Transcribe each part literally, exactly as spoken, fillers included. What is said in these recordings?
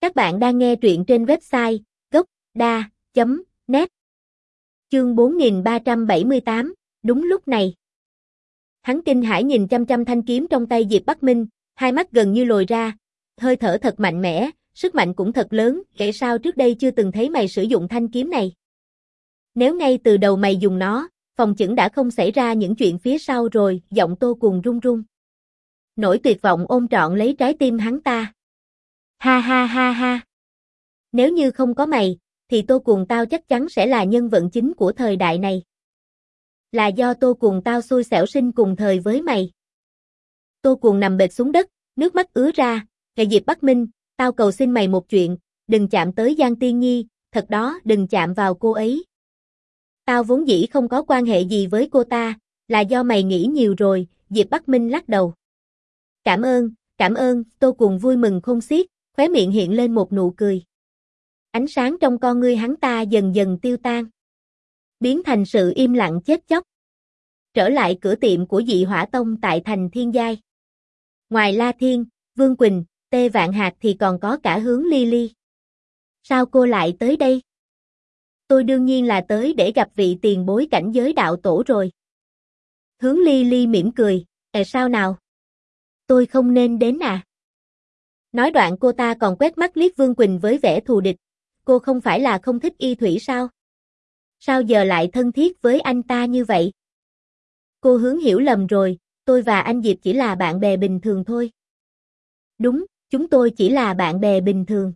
Các bạn đang nghe truyện trên website gốc đa chấm net. Chương bốn nghìn ba trăm bảy mươi tám, đúng lúc này. Hắn kinh hãi nhìn chăm chăm thanh kiếm trong tay Diệp Bắc Minh, hai mắt gần như lồi ra, hơi thở thật mạnh mẽ, sức mạnh cũng thật lớn, kể sao trước đây chưa từng thấy mày sử dụng thanh kiếm này. Nếu ngay từ đầu mày dùng nó, phòng chừng đã không xảy ra những chuyện phía sau rồi, giọng Tô Cuồng run run. Nỗi tuyệt vọng ôm trọn lấy trái tim hắn ta. Ha ha ha ha. Nếu như không có mày, thì Tô Cuồng tao chắc chắn sẽ là nhân vật chính của thời đại này. Là do Tô Cuồng tao xui xẻo sinh cùng thời với mày. Tô Cuồng nằm bệt xuống đất, nước mắt ứa ra, "Kệ Diệp Bắc Minh, tao cầu xin mày một chuyện, đừng chạm tới Giang Tiên Nhi, thật đó, đừng chạm vào cô ấy. Tao vốn dĩ không có quan hệ gì với cô ta, là do mày nghĩ nhiều rồi." Diệp Bắc Minh lắc đầu. "Cảm ơn, cảm ơn." Tô Cuồng vui mừng khôn xiết, khóe miệng hiện lên một nụ cười. Ánh sáng trong con ngươi hắn ta dần dần tiêu tan, biến thành sự im lặng chết chóc. Trở lại cửa tiệm của Dị Hỏa Tông tại thành Thiên Giai. Ngoài La Thiên, Vương Quỳnh, Tê Vạn Hạc thì còn có cả Hướng Ly Ly. "Sao cô lại tới đây?" "Tôi đương nhiên là tới để gặp vị tiền bối cảnh giới đạo tổ rồi." Hướng Ly Ly mỉm cười, "Ê sao nào? Tôi không nên đến à?" Nói đoạn cô ta còn quét mắt liếc Vương Quỳnh với vẻ thù địch. "Cô không phải là không thích y thủy sao? Sao giờ lại thân thiết với anh ta như vậy?" "Cô Hướng hiểu lầm rồi, tôi và anh Diệp chỉ là bạn bè bình thường thôi." "Đúng, chúng tôi chỉ là bạn bè bình thường."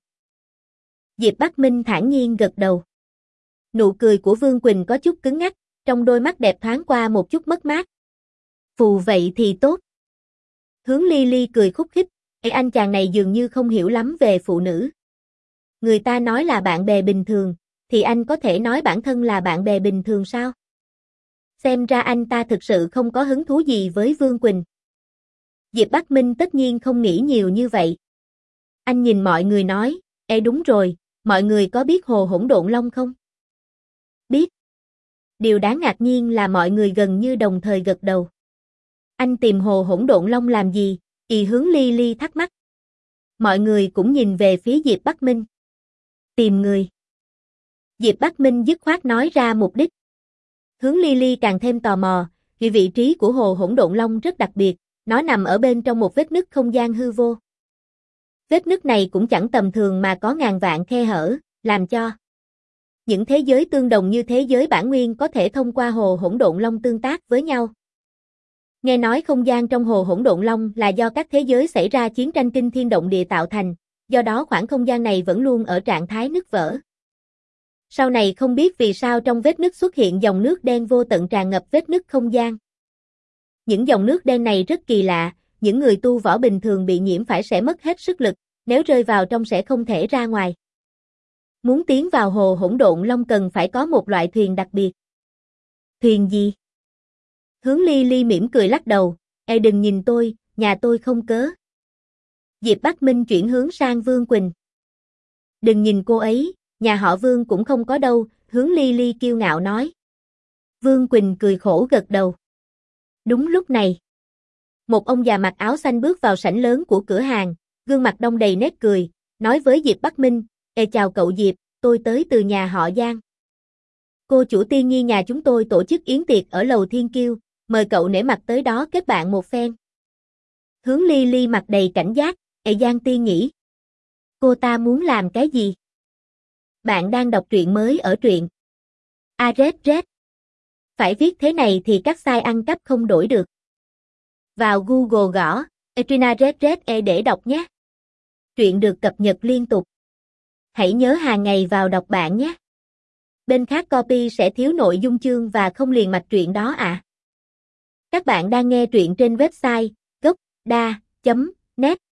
Diệp Bắc Minh thản nhiên gật đầu. Nụ cười của Vương Quỳnh có chút cứng ngắc, trong đôi mắt đẹp thoáng qua một chút mất mát. "Phù vậy thì tốt." Hướng Ly Ly cười khúc khích, "Ê, anh chàng này dường như không hiểu lắm về phụ nữ. Người ta nói là bạn bè bình thường, thì anh có thể nói bản thân là bạn bè bình thường sao?" Xem ra anh ta thực sự không có hứng thú gì với Vương Quỳnh. Diệp Bắc Minh tất nhiên không nghĩ nhiều như vậy. Anh nhìn mọi người nói, "Ê đúng rồi, mọi người có biết Hồ Hỗn Độn Long không?" "Biết." Điều đáng ngạc nhiên là mọi người gần như đồng thời gật đầu. "Anh tìm Hồ Hỗn Độn Long làm gì?" Y Hướng Ly Ly thắc mắc. Mọi người cũng nhìn về phía Diệp Bắc Minh. "Tìm người." Diệp Bắc Minh dứt khoát nói ra mục đích. Hướng Ly Ly càng thêm tò mò, vì vị trí của Hồ Hỗn Độn Long rất đặc biệt, nó nằm ở bên trong một vết nứt không gian hư vô. Vết nứt này cũng chẳng tầm thường mà có ngàn vạn khe hở, làm cho những thế giới tương đồng như thế giới bản nguyên có thể thông qua Hồ Hỗn Độn Long tương tác với nhau. Nghe nói không gian trong Hồ Hỗn Độn Long là do các thế giới xảy ra chiến tranh kinh thiên động địa tạo thành, do đó khoảng không gian này vẫn luôn ở trạng thái nứt vỡ. Sau này không biết vì sao trong vết nứt xuất hiện dòng nước đen vô tận tràn ngập vết nứt không gian. Những dòng nước đen này rất kỳ lạ, những người tu võ bình thường bị nhiễm phải sẽ mất hết sức lực, nếu rơi vào trong sẽ không thể ra ngoài. Muốn tiến vào Hồ Hỗn Độn Long cần phải có một loại thuyền đặc biệt. "Thuyền gì?" Hướng Ly Ly mỉm cười lắc đầu, "Ê đừng nhìn tôi, nhà tôi không cớ." Diệp Bắc Minh chuyển hướng sang Vương Quỳnh. "Đừng nhìn cô ấy, nhà họ Vương cũng không có đâu." Hướng Ly Ly kiêu ngạo nói. Vương Quỳnh cười khổ gật đầu. Đúng lúc này, một ông già mặc áo xanh bước vào sảnh lớn của cửa hàng, gương mặt đông đầy nét cười, nói với Diệp Bắc Minh, "Ê chào cậu Diệp, tôi tới từ nhà họ Giang. Cô chủ Tiên Nhi nhà chúng tôi tổ chức yến tiệc ở lầu Thiên Kiêu, mời cậu nể mặt tới đó kết bạn một phen." Hướng Ly Ly mặt đầy cảnh giác, "Ê Giang Tiên nhỉ? Cô ta muốn làm cái gì?" Bạn đang đọc truyện mới ở truyện a zét zét. Phải viết thế này thì các site ăn cắp không đổi được. Vào Google gõ Etrina zét zét e để đọc nhé. Truyện được cập nhật liên tục. Hãy nhớ hàng ngày vào đọc bạn nhé. Bên khác copy sẽ thiếu nội dung chương và không liền mạch truyện đó ạ. À. Các bạn đang nghe truyện trên website gốc đa chấm net.